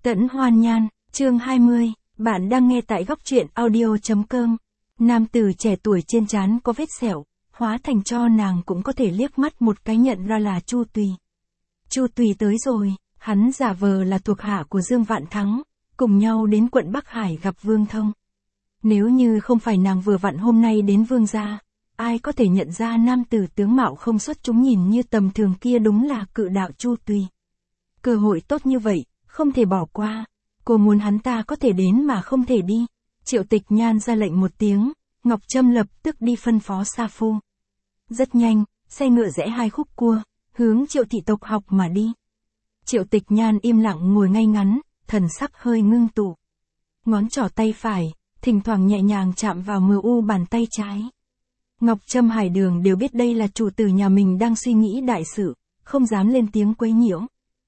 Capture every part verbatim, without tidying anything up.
Tẫn Hoan Nhan, chương hai mươi, bạn đang nghe tại góc truyện audio.com. Nam tử trẻ tuổi trên trán có vết sẹo, hóa thành cho nàng cũng có thể liếc mắt một cái nhận ra là Chu Tùy. Chu Tùy tới rồi, hắn giả vờ là thuộc hạ của Dương Vạn Thắng, cùng nhau đến quận Bắc Hải gặp Vương Thông. Nếu như không phải nàng vừa vặn hôm nay đến Vương gia, ai có thể nhận ra nam tử tướng mạo không xuất chúng nhìn như tầm thường kia đúng là cự đạo Chu Tùy. Cơ hội tốt như vậy, không thể bỏ qua. Cô muốn hắn ta có thể đến mà không thể đi. Triệu Tịch Nhan ra lệnh một tiếng, Ngọc Trâm lập tức đi phân phó Sa Phu. Rất nhanh, xe ngựa rẽ hai khúc cua, hướng Triệu thị tộc học mà đi. Triệu Tịch Nhan im lặng ngồi ngay ngắn, thần sắc hơi ngưng tụ. Ngón trỏ tay phải, thỉnh thoảng nhẹ nhàng chạm vào mờ u bàn tay trái. Ngọc Trâm Hải Đường đều biết đây là chủ tử nhà mình đang suy nghĩ đại sự, không dám lên tiếng quấy nhiễu.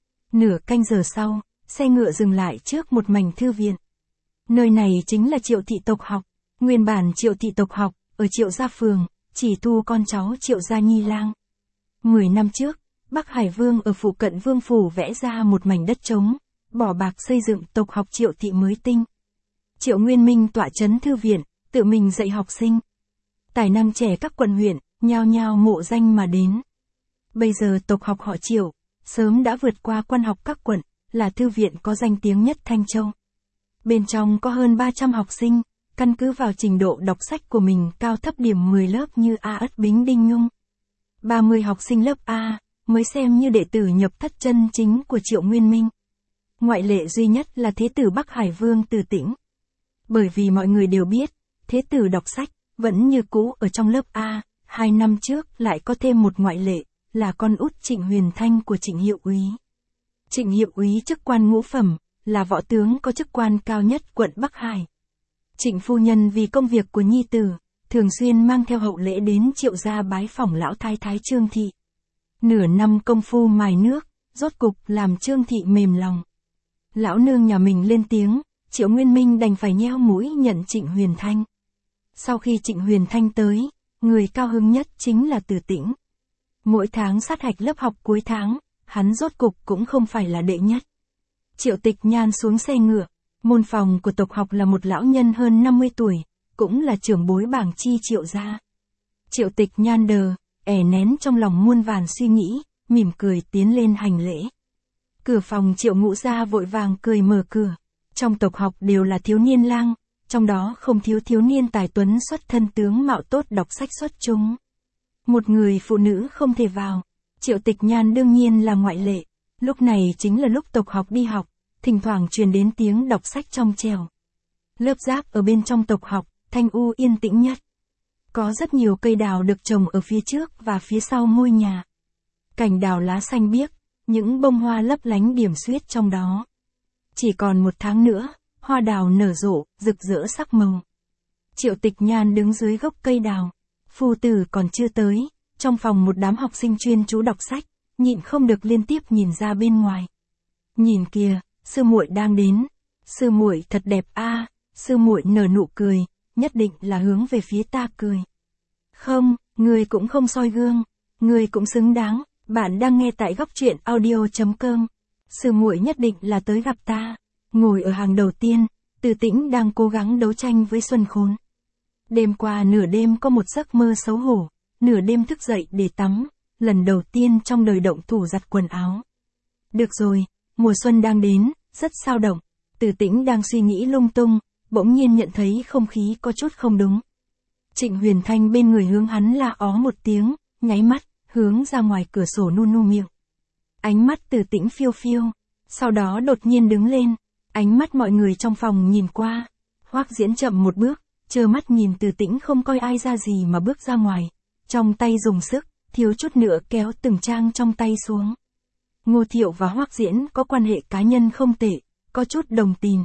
Nửa canh giờ sau, xe ngựa dừng lại trước một mảnh thư viện. Nơi này chính là Triệu thị tộc học. Nguyên bản Triệu thị tộc học, ở Triệu gia phường, chỉ thu con cháu Triệu gia nhi lang. Mười năm trước, Bắc Hải Vương ở phụ cận Vương phủ vẽ ra một mảnh đất trống, bỏ bạc xây dựng tộc học Triệu thị mới tinh. Triệu Nguyên Minh tọa trấn thư viện, tự mình dạy học sinh. Tài năng trẻ các quận huyện, nhao nhao mộ danh mà đến. Bây giờ tộc học họ Triệu, sớm đã vượt qua quan học các quận, là thư viện có danh tiếng nhất Thanh Châu. Bên trong có hơn ba trăm học sinh, căn cứ vào trình độ đọc sách của mình cao thấp điểm mười lớp như A Ất Bính Đinh Nhung. ba mươi học sinh lớp A, mới xem như đệ tử nhập thất chân chính của Triệu Nguyên Minh. Ngoại lệ duy nhất là Thế tử Bắc Hải Vương Từ Tĩnh. Bởi vì mọi người đều biết, Thế tử đọc sách, vẫn như cũ ở trong lớp A, hai năm trước lại có thêm một ngoại lệ, là con út Trịnh Huyền Thanh của Trịnh Hiệu Úy. Trịnh Hiệu Úy chức quan ngũ phẩm, là võ tướng có chức quan cao nhất quận Bắc Hải. Trịnh phu nhân vì công việc của nhi tử, thường xuyên mang theo hậu lễ đến Triệu gia bái phỏng lão thái thái Trương thị. Nửa năm công phu mài nước, rốt cục làm Trương thị mềm lòng. Lão nương nhà mình lên tiếng, Triệu Nguyên Minh đành phải nheo mũi nhận Trịnh Huyền Thanh. Sau khi Trịnh Huyền Thanh tới, người cao hứng nhất chính là Từ Tĩnh. Mỗi tháng sát hạch lớp học cuối tháng, hắn rốt cục cũng không phải là đệ nhất. Triệu Tịch Nhan xuống xe ngựa, môn phòng của tộc học là một lão nhân hơn năm mươi tuổi, cũng là trưởng bối bảng chi Triệu gia. Triệu Tịch Nhan đờ, ẻ nén trong lòng muôn vàn suy nghĩ, mỉm cười tiến lên hành lễ. Cửa phòng Triệu Ngũ gia vội vàng cười mở cửa. Trong tộc học đều là thiếu niên lang, trong đó không thiếu thiếu niên tài tuấn xuất thân tướng mạo tốt đọc sách xuất chúng. Một người phụ nữ không thể vào, Triệu Tịch Nhan đương nhiên là ngoại lệ. Lúc này chính là lúc tộc học đi học, thỉnh thoảng truyền đến tiếng đọc sách trong trèo. Lớp giáp ở bên trong tộc học, thanh u yên tĩnh nhất. Có rất nhiều cây đào được trồng ở phía trước và phía sau ngôi nhà. Cành đào lá xanh biếc, những bông hoa lấp lánh điểm xuyết trong đó. Chỉ còn một tháng nữa, hoa đào nở rộ, rực rỡ sắc màu. Triệu Tịch Nhan đứng dưới gốc cây đào. Phu tử còn chưa tới, trong phòng một đám học sinh chuyên chú đọc sách, nhịn không được liên tiếp nhìn ra bên ngoài. Nhìn kìa, sư muội đang đến. Sư muội thật đẹp a, à, sư muội nở nụ cười, nhất định là hướng về phía ta cười. Không, người cũng không soi gương, người cũng xứng đáng. Bạn đang nghe tại góc truyện audio.com. Sư muội nhất định là tới gặp ta. Ngồi ở hàng đầu tiên, Từ Tĩnh đang cố gắng đấu tranh với Xuân Khốn. Đêm qua nửa đêm có một giấc mơ xấu hổ, nửa đêm thức dậy để tắm, lần đầu tiên trong đời động thủ giặt quần áo. Được rồi, mùa xuân đang đến, rất sao động. Từ Tĩnh đang suy nghĩ lung tung, bỗng nhiên nhận thấy không khí có chút không đúng. Trịnh Huyền Thanh bên người hướng hắn la ó một tiếng, nháy mắt, hướng ra ngoài cửa sổ nu nu miệng. Ánh mắt Từ Tĩnh phiêu phiêu, sau đó đột nhiên đứng lên, ánh mắt mọi người trong phòng nhìn qua. Hoắc Diễn chậm một bước, trơ mắt nhìn Từ Tĩnh không coi ai ra gì mà bước ra ngoài, trong tay dùng sức, thiếu chút nữa kéo từng trang trong tay xuống. Ngô Thiệu và Hoắc Diễn có quan hệ cá nhân không tệ, có chút đồng tình.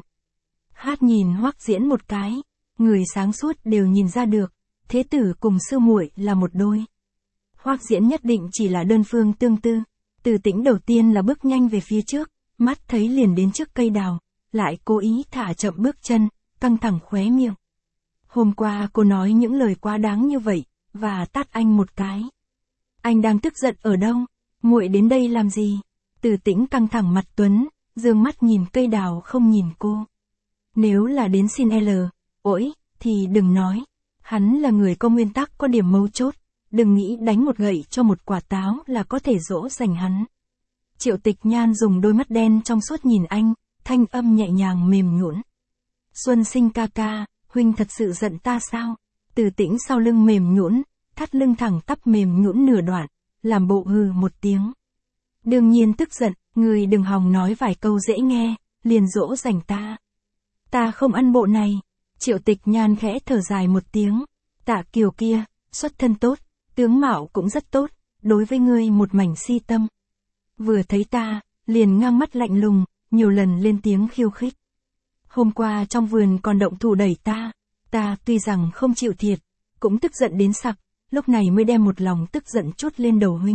Hát nhìn Hoắc Diễn một cái, người sáng suốt đều nhìn ra được, thế tử cùng sư muội là một đôi. Hoắc Diễn nhất định chỉ là đơn phương tương tư. Từ Tĩnh đầu tiên là bước nhanh về phía trước, mắt thấy liền đến trước cây đào, lại cố ý thả chậm bước chân, căng thẳng khóe miệng. Hôm qua cô nói những lời quá đáng như vậy, và tát anh một cái. Anh đang tức giận ở đâu? Muội đến đây làm gì? Từ Tĩnh căng thẳng mặt tuấn, dương mắt nhìn cây đào không nhìn cô. Nếu là đến xin L, ổi, thì đừng nói. Hắn là người có nguyên tắc, có điểm mấu chốt. Đừng nghĩ đánh một gậy cho một quả táo là có thể dỗ dành hắn. Triệu Tịch Nhan dùng đôi mắt đen trong suốt nhìn anh, thanh âm nhẹ nhàng mềm nhũn. Xuân Sinh ca ca, huynh thật sự giận ta sao? Từ Tĩnh sau lưng mềm nhũn, thắt lưng thẳng tắp mềm nhũn nửa đoạn, làm bộ hừ một tiếng. Đương nhiên tức giận, người đừng hòng nói vài câu dễ nghe, liền dỗ dành ta. Ta không ăn bộ này. Triệu Tịch Nhan khẽ thở dài một tiếng. Tạ Kiều kia, xuất thân tốt, tướng mạo cũng rất tốt, đối với ngươi một mảnh si tâm. Vừa thấy ta, liền ngang mắt lạnh lùng, nhiều lần lên tiếng khiêu khích. Hôm qua trong vườn còn động thủ đẩy ta, ta tuy rằng không chịu thiệt, cũng tức giận đến sặc, lúc này mới đem một lòng tức giận trút lên đầu huynh.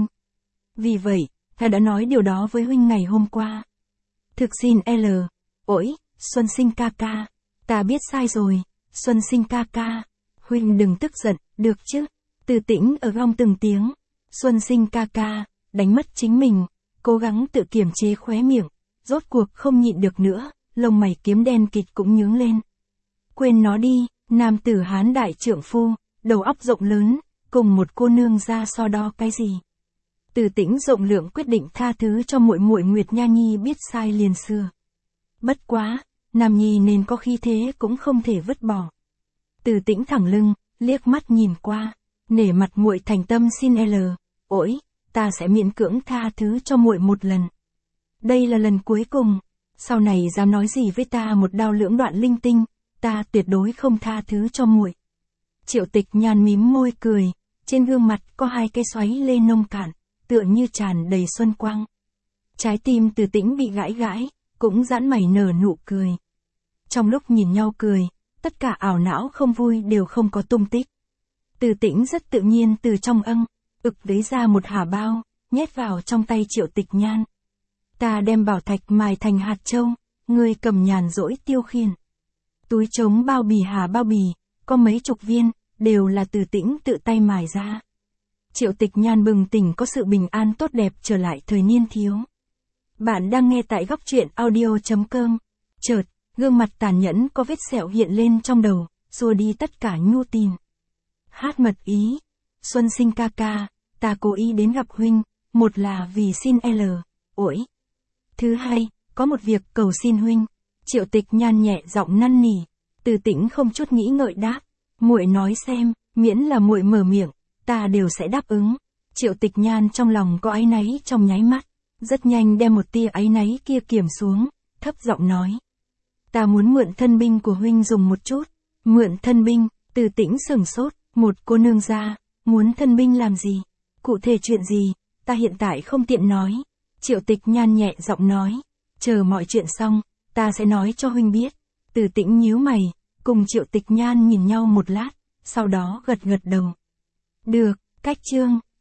Vì vậy, ta đã nói điều đó với huynh ngày hôm qua. Thực xin L, ổi, Xuân Sinh ca ca, ta biết sai rồi, Xuân Sinh ca ca, huynh đừng tức giận, được chứ? Từ Tĩnh ở gong từng tiếng, Xuân Sinh ca ca, đánh mất chính mình, cố gắng tự kiềm chế khóe miệng, rốt cuộc không nhịn được nữa, lông mày kiếm đen kịt cũng nhướng lên. Quên nó đi, nam tử Hán đại trượng phu, đầu óc rộng lớn, cùng một cô nương ra so đo cái gì? Từ Tĩnh rộng lượng quyết định tha thứ cho muội muội Nguyệt Nha Nhi biết sai liền xưa. Bất quá, Nam Nhi nên có khí thế cũng không thể vứt bỏ. Từ Tĩnh thẳng lưng, liếc mắt nhìn qua, nể mặt muội thành tâm xin L, ổi, ta sẽ miễn cưỡng tha thứ cho muội một lần. Đây là lần cuối cùng, sau này dám nói gì với ta một đao lưỡng đoạn linh tinh, ta tuyệt đối không tha thứ cho muội. Triệu Tịch Nhan mím môi cười, trên gương mặt có hai cái xoáy lê nông cạn, tựa như tràn đầy xuân quang. Trái tim Từ Tĩnh bị gãi gãi, cũng giãn mày nở nụ cười. Trong lúc nhìn nhau cười, tất cả ảo não không vui đều không có tung tích. Từ Tĩnh rất tự nhiên từ trong âng, ực lấy ra một hả bao, nhét vào trong tay Triệu Tịch Nhan. Ta đem bảo thạch mài thành hạt châu, ngươi cầm nhàn rỗi tiêu khiển. Túi trống bao bì hà bao bì, có mấy chục viên, đều là Từ Tĩnh tự tay mài ra. Triệu Tịch Nhan bừng tỉnh có sự bình an tốt đẹp trở lại thời niên thiếu. Bạn đang nghe tại góc truyện audio chấm com. Chợt, gương mặt tàn nhẫn có vết sẹo hiện lên trong đầu, xua đi tất cả nhu tình. Hát mật ý. Xuân Sinh ca ca, ta cố ý đến gặp huynh, một là vì xin L, ổi. Thứ hai, có một việc cầu xin huynh. Triệu Tịch Nhan nhẹ giọng năn nỉ. Từ Tĩnh không chút nghĩ ngợi đáp. Muội nói xem, miễn là muội mở miệng, ta đều sẽ đáp ứng. Triệu Tịch Nhan trong lòng có áy náy trong nháy mắt, rất nhanh đem một tia áy náy kia kiềm xuống, thấp giọng nói. Ta muốn mượn thân binh của huynh dùng một chút. Mượn thân binh? Từ Tĩnh sửng sốt, một cô nương ra, muốn thân binh làm gì? Cụ thể chuyện gì? Ta hiện tại không tiện nói. Triệu Tịch Nhan nhẹ giọng nói, chờ mọi chuyện xong, ta sẽ nói cho huynh biết. Từ Tĩnh nhíu mày, cùng Triệu Tịch Nhan nhìn nhau một lát, sau đó gật gật đầu. Được, cách chương.